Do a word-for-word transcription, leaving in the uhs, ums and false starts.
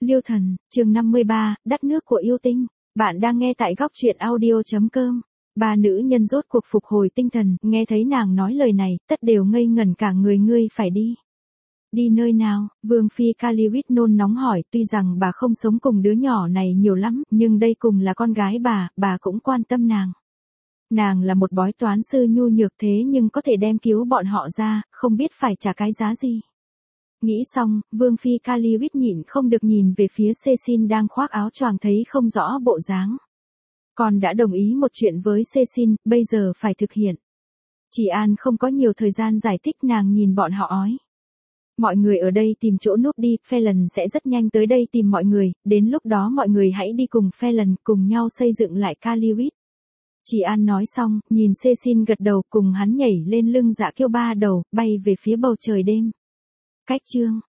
Liêu Thần, chương năm mươi ba, Đất nước của yêu tinh. Bạn đang nghe tại góc truyện audio.com. Ba nữ nhân rốt cuộc phục hồi tinh thần, nghe thấy nàng nói lời này, tất đều ngây ngẩn cả người. Ngươi phải đi. Đi nơi nào? Vương phi Kaliwit nôn nóng hỏi, tuy rằng bà không sống cùng đứa nhỏ này nhiều lắm, nhưng đây cùng là con gái bà, bà cũng quan tâm nàng. Nàng là một bói toán sư nhu nhược thế nhưng có thể đem cứu bọn họ ra, không biết phải trả cái giá gì. Nghĩ xong, Vương phi Kaliwit nhịn không được nhìn về phía Cecil đang khoác áo choàng thấy không rõ bộ dáng. Con đã đồng ý một chuyện với Cecil, bây giờ phải thực hiện. Chị An không có nhiều thời gian giải thích, nàng nhìn bọn họ ói. Mọi người ở đây tìm chỗ núp đi, Phelan sẽ rất nhanh tới đây tìm mọi người, đến lúc đó mọi người hãy đi cùng Phelan, cùng nhau xây dựng lại Kaliwit. Chị An nói xong, nhìn Cecil gật đầu, cùng hắn nhảy lên lưng Dạ Kiêu ba đầu, bay về phía bầu trời đêm. Cách chương